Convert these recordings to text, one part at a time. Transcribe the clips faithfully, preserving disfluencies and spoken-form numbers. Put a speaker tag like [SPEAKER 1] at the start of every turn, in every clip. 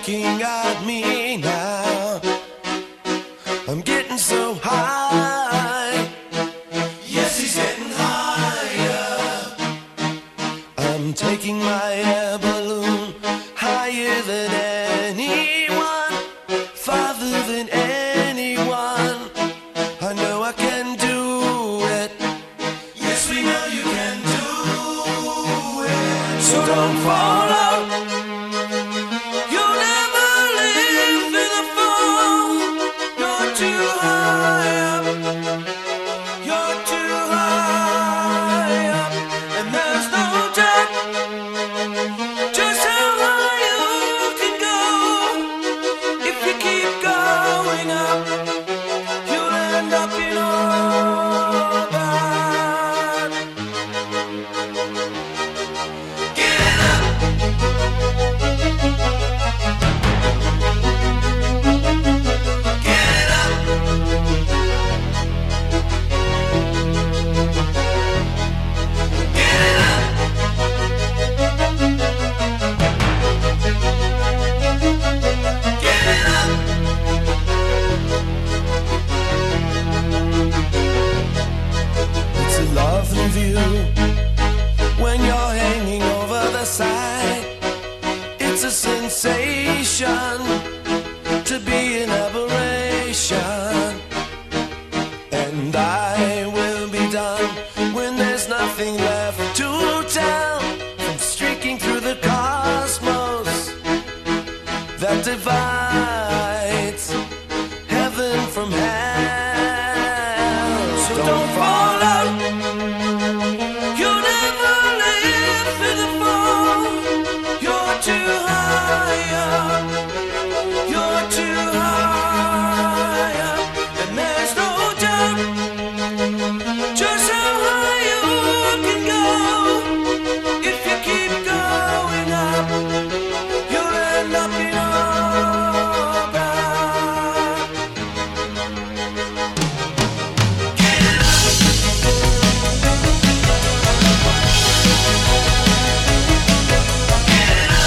[SPEAKER 1] looking at me now. I'm getting so high. Yes, he's getting higher. I'm taking my air balloon higher than anyone, farther than anyone. I know I can do it. Yes, we know you can do it. So don't fall out. You'll never live through the fall. You're too high up. You're too high up. And there's no doubt just how high you can go. If you keep going up, you'll end up in orbit. Get up. Get up. Get up. Get up. It's a lovely view when you're hanging over the side. It's a sensation to be an aberration. And I will be done when there's nothing left to tell. From streaking through the cosmos that divides heaven from hell. So don't fall out. You'll never live through the fall. You're too high up. You're too high up. And there's no doubt just how high you can go. If you keep going up, you'll end up in orbit. Get up. Get up.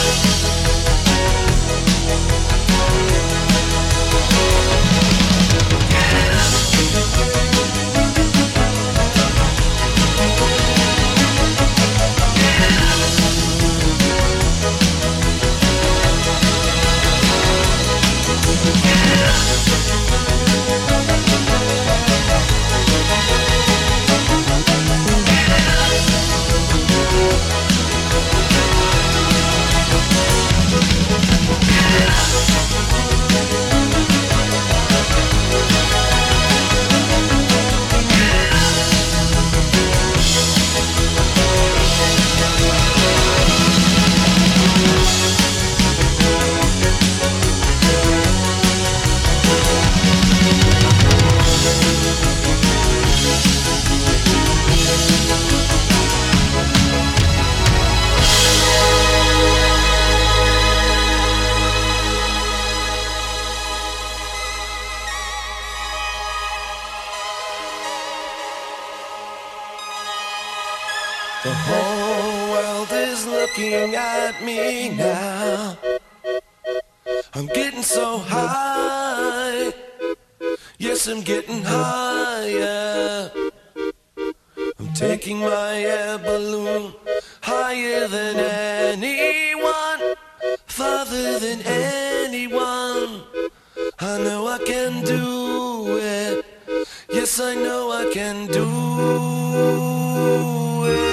[SPEAKER 1] The whole world is looking at me now. I'm getting so high. Yes, I'm getting higher. I'm taking my air balloon higher than anyone, farther than anyone. I know I can do it. Yes, I know I can do it.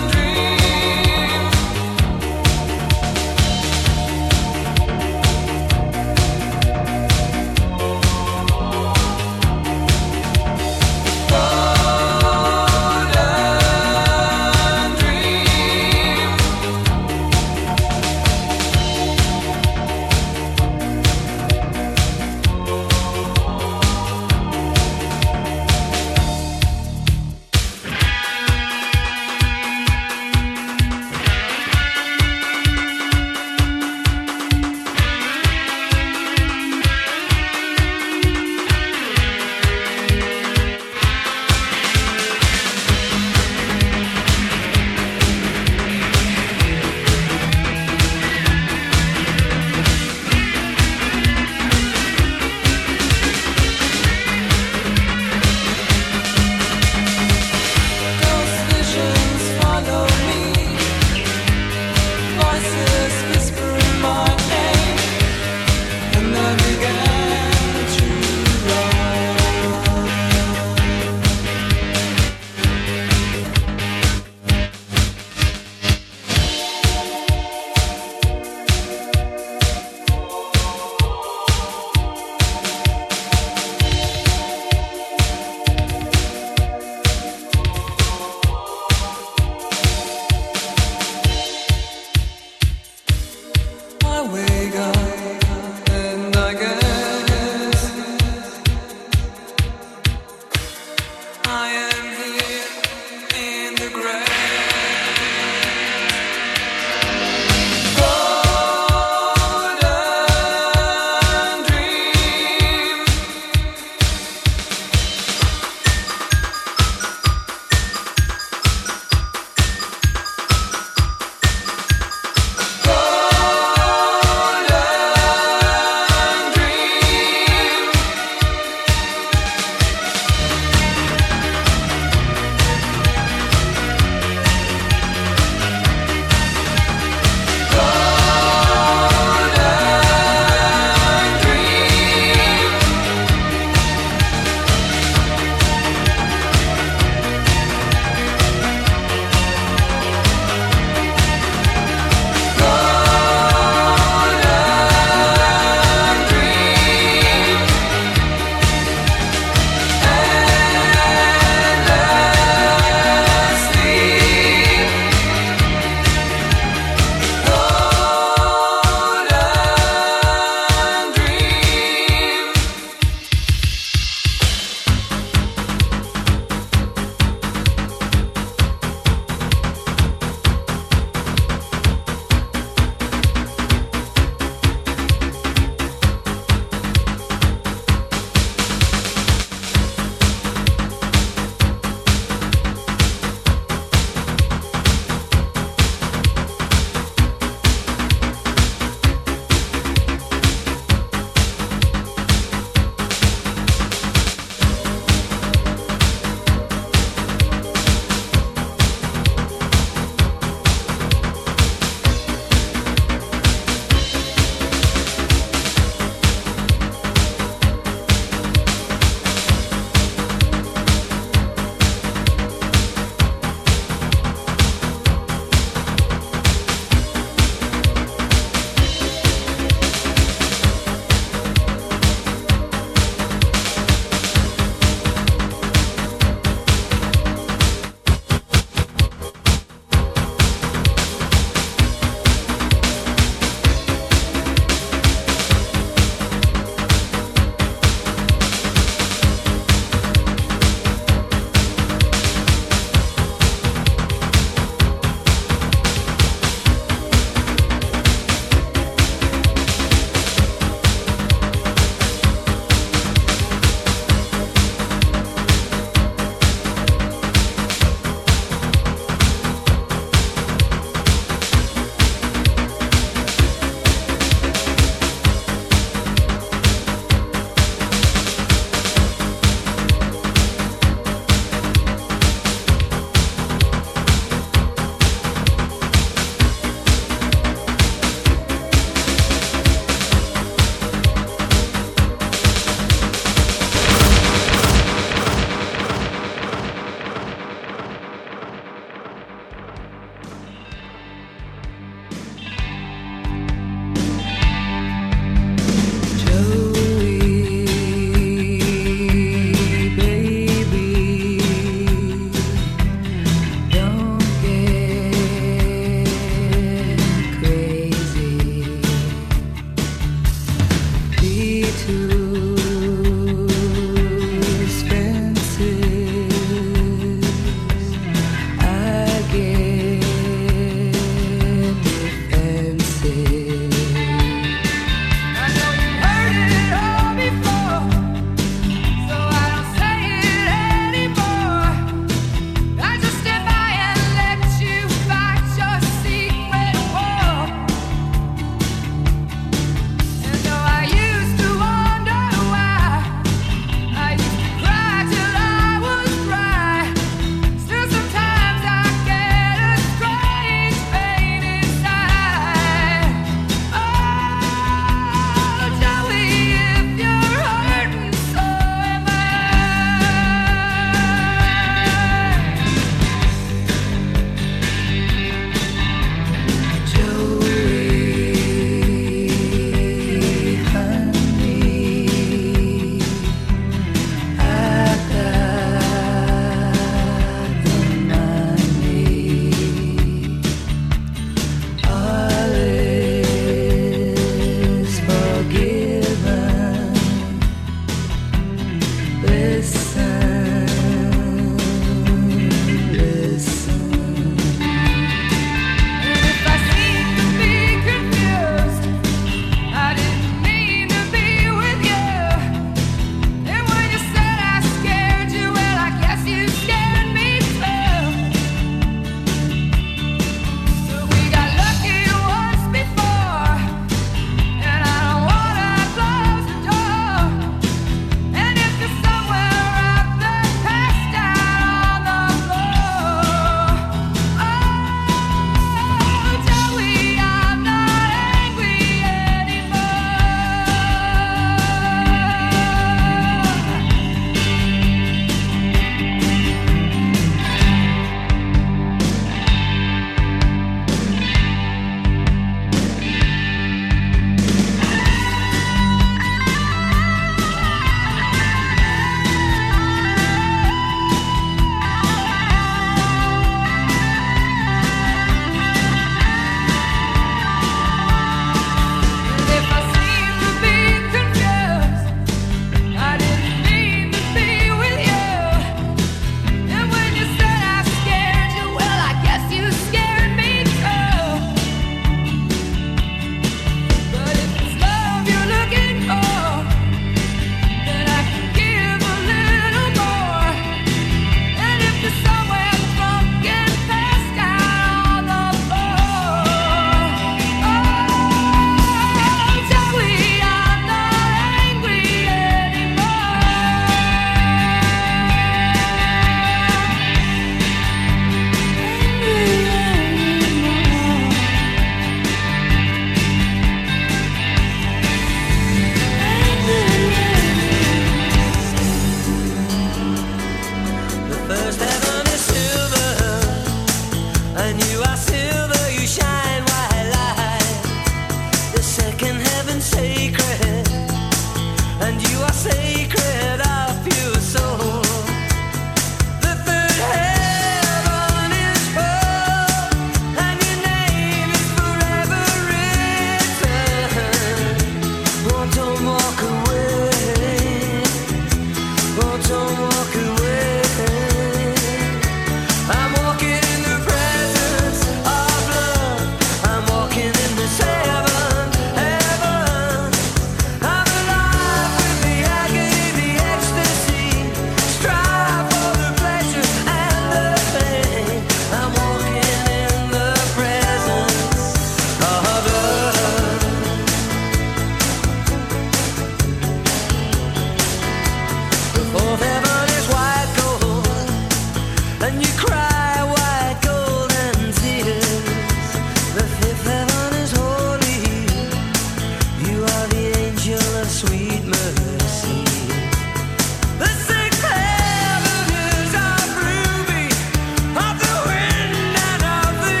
[SPEAKER 1] sweet mercy. The sixth heaven is our ruby of the wind and of the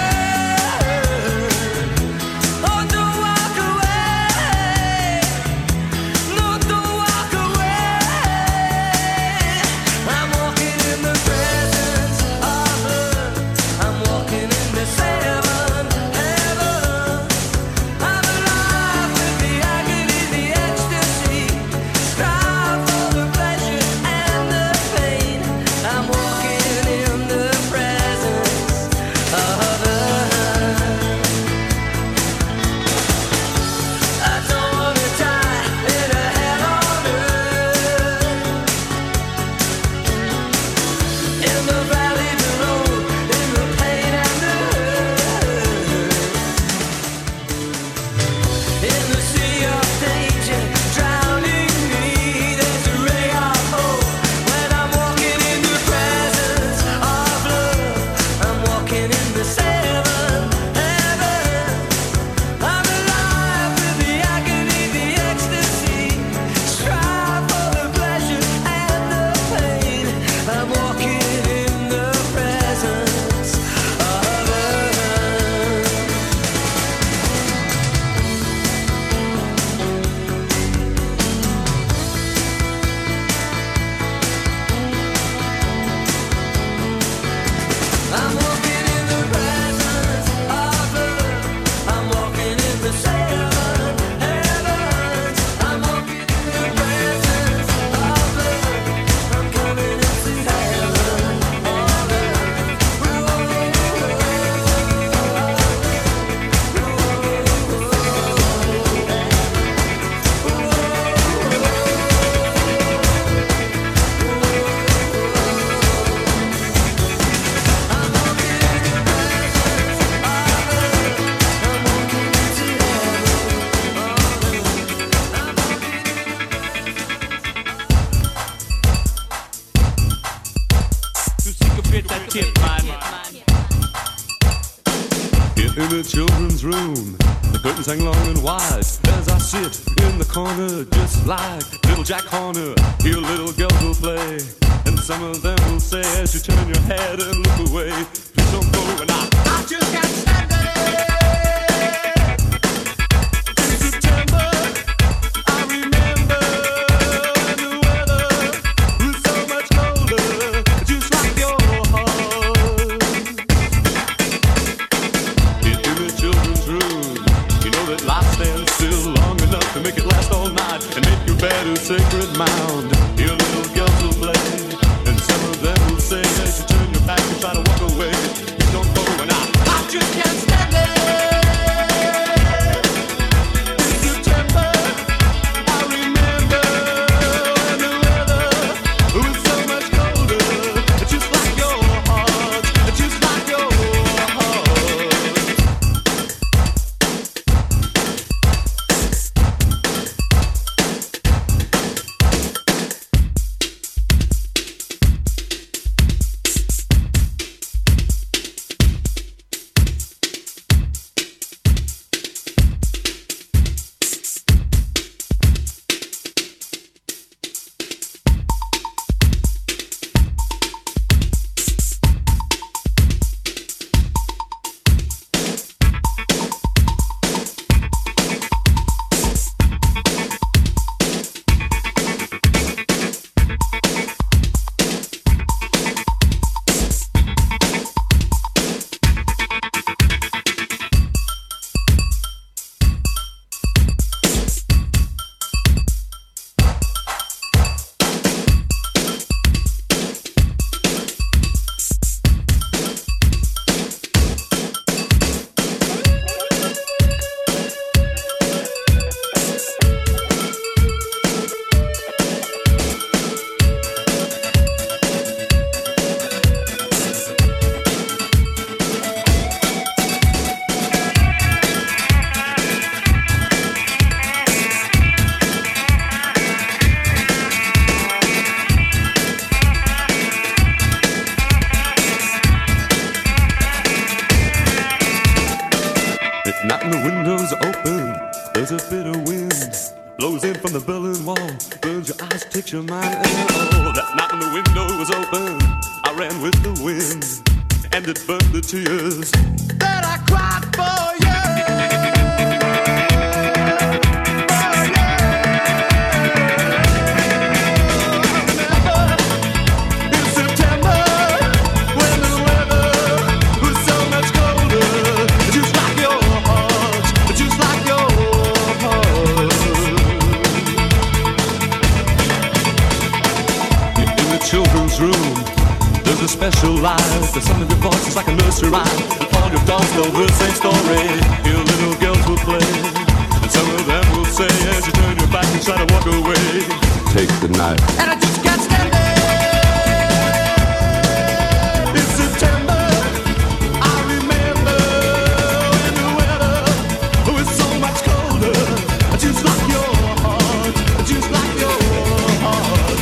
[SPEAKER 1] earth. Oh, don't walk away. No, don't walk away. I'm walking in the presence of love. I'm walking in the seven heaven. I'm alive with the agony, the ecstasy. Strive for the pleasure and the pain. I'm walking in the presence of love. I don't wanna die in a hell on earth. In the valley below, in the pain and the hurt. In the sea of danger, drowning me, there's a ray of hope. When I'm walking in the presence of love, I'm walking in the seven heaven. I'm alive with the agony, the ecstasy. Strive for the pleasure and the pain. I'm walking in the presence of love. I'm walking in the presence of love. I'm walking in the seven heavens. I'm walking in the presence of love. I'm coming into heaven on
[SPEAKER 2] In the children's room, the curtains hang long and wide as I sit in the corner, just like little Jack Horner. Here little girls will play, and some of them will say as you turn your head and look away, please don't go. And I, I just can't stand it. In September, I remember when the weather was so much colder, just like your heart. In the children's room, you know that life stands still long enough to make it last all night and make your bed a sacred mound. Your little girls will play, and some of them will say as you turn your back and try to walk away, you don't go. And I, I just can't stand it. In September, I remember when the weather was so much colder, just like your heart, just like your heart. Night and the windows open, there's a bit of wind. blows in from the Berlin Wall, burns your eyes, takes your mind. Oh, that night when the window was open, I ran with the wind, and it burned the tears that I cried for you. Children's room, there's a special light. The sound of your voice is like a nursery rhyme, and all your dolls tell the same story. Your little girls will play, and some of them will say, as you turn your back and try to walk away, take the night, and I just can't stand it. It's September, I remember when the weather was so much colder, just like your heart, just like your heart.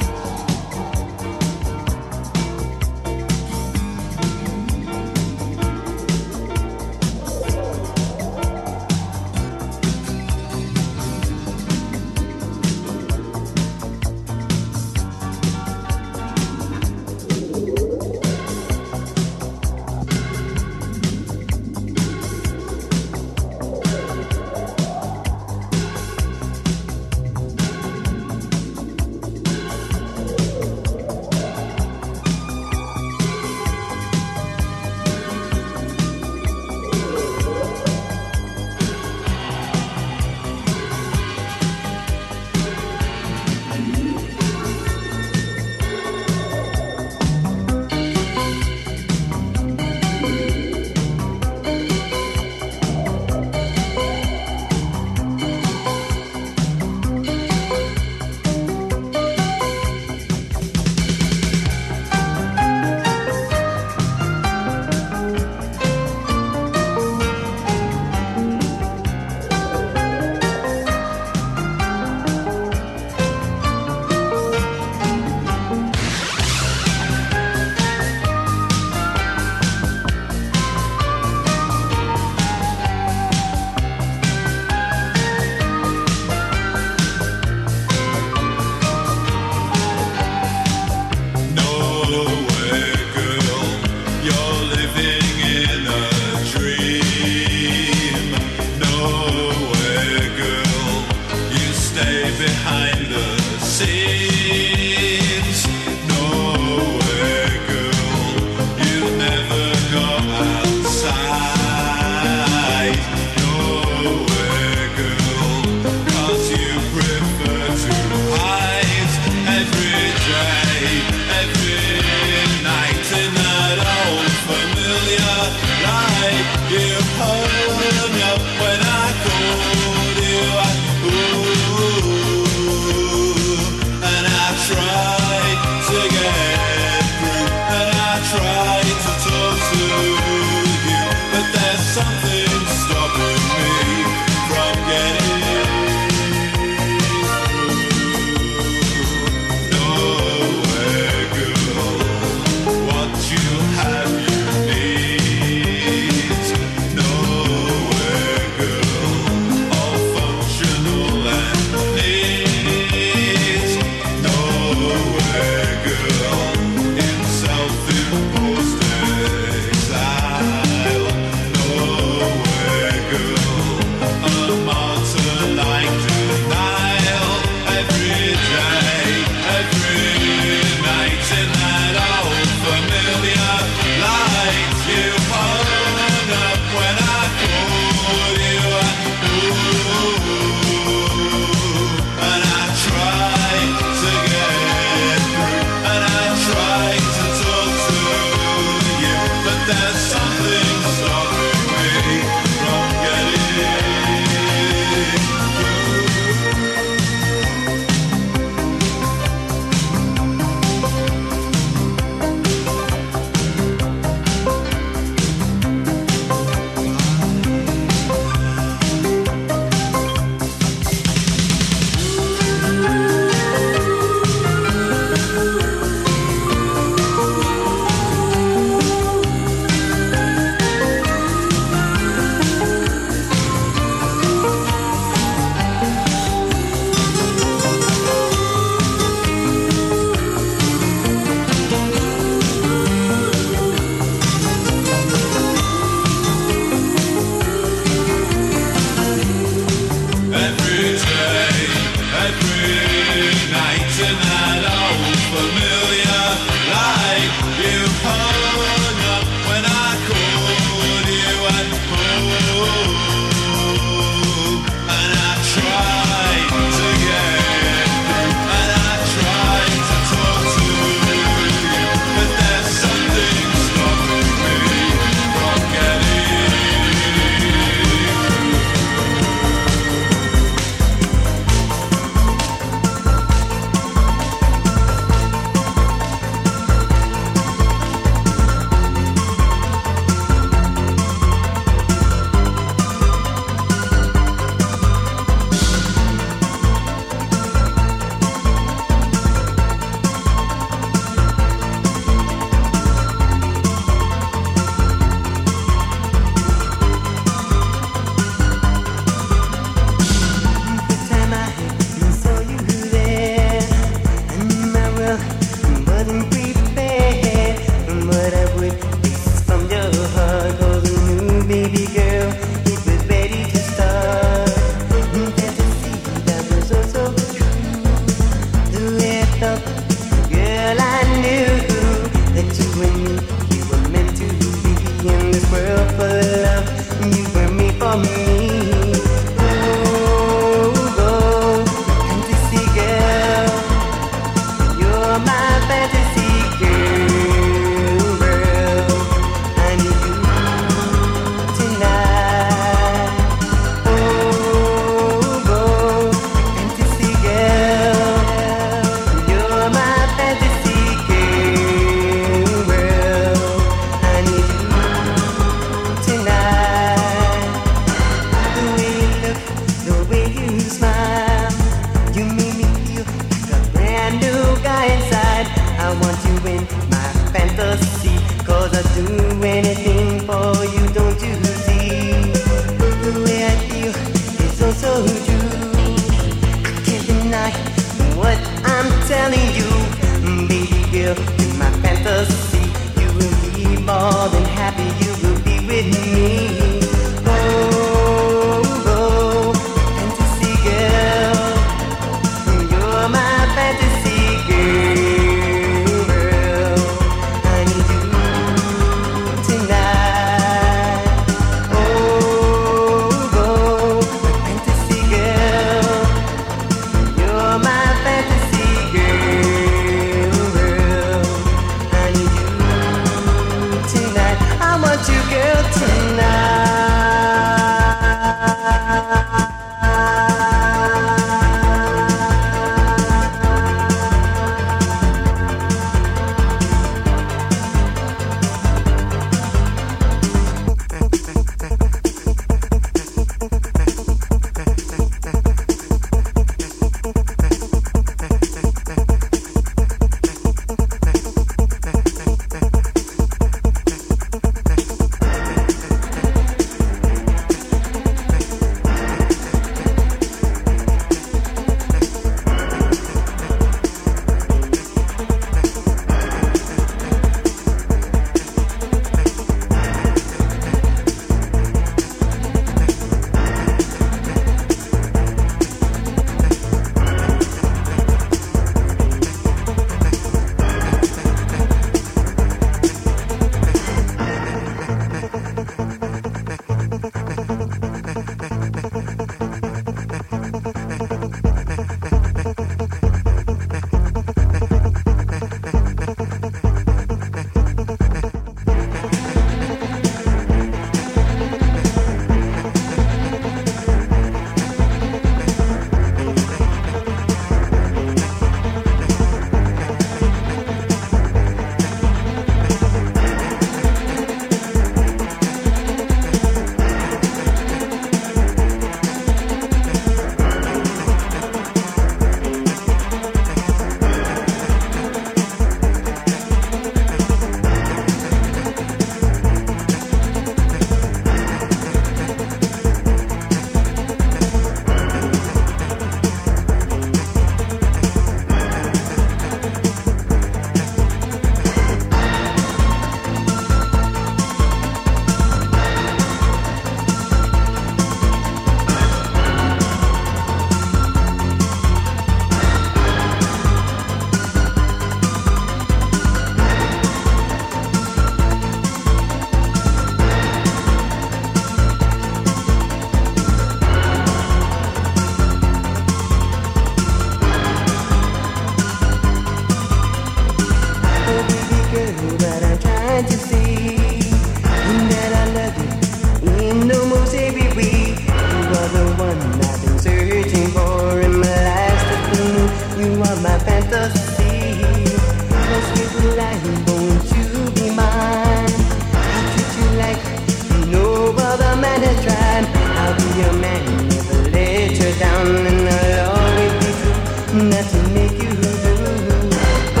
[SPEAKER 3] Your manipulator down and I'll always be true. Not to make you do. Oh,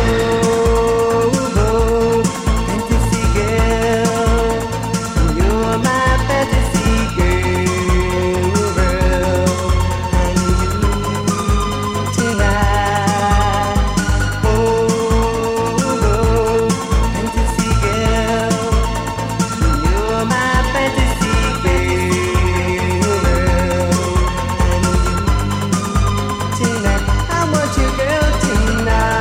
[SPEAKER 3] oh, fantasy girl, you're my fantasy girl, and you tonight. Oh, oh, fantasy girl, you're my fantasy girl, and you tonight. I want you, girl, tonight.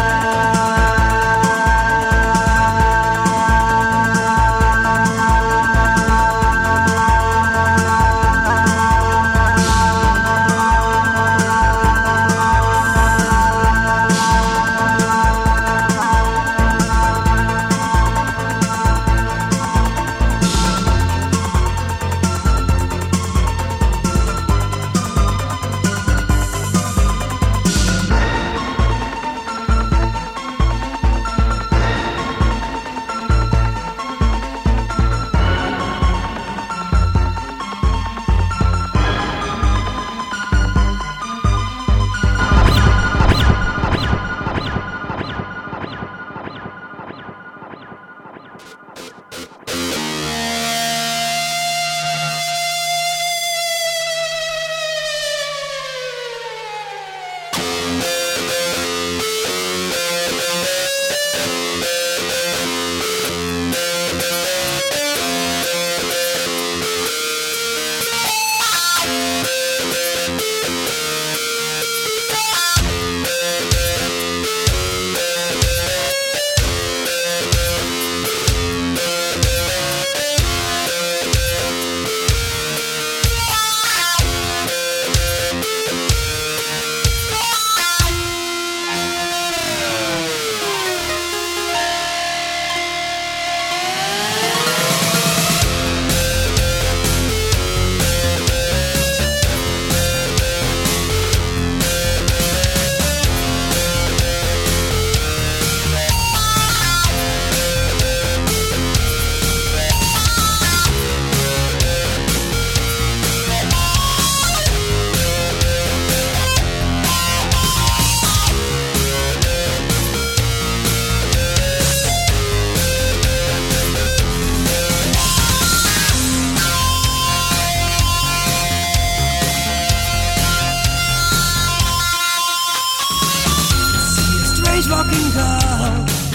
[SPEAKER 1] Walking girl,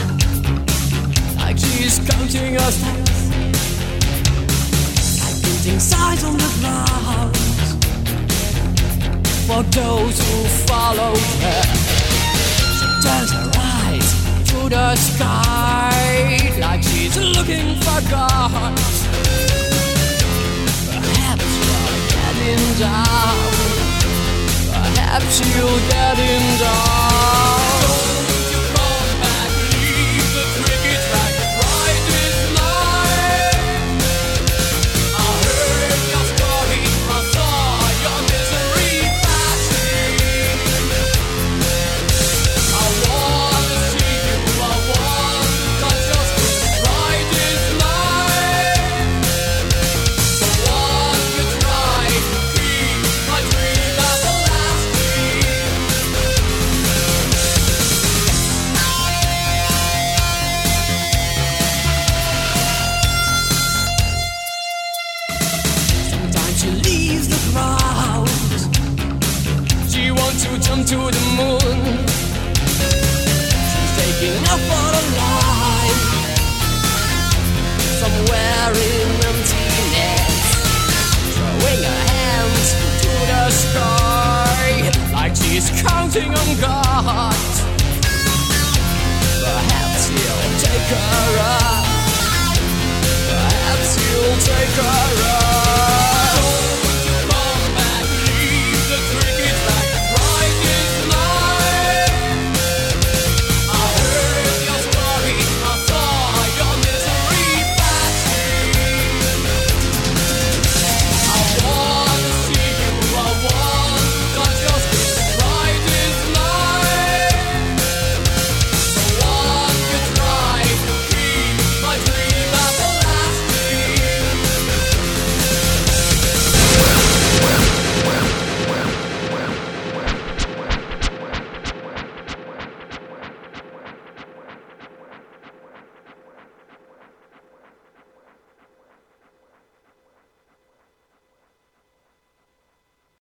[SPEAKER 1] like she's counting her steps, like beating signs on the ground for those who follow her. She turns her eyes to the sky, like she's looking for God. Perhaps you're getting down, perhaps you're getting down. To the moon, she's taking up for a life somewhere in emptiness, throwing her hands to the sky like she's counting on God. Perhaps he'll take her up, perhaps he'll take her up.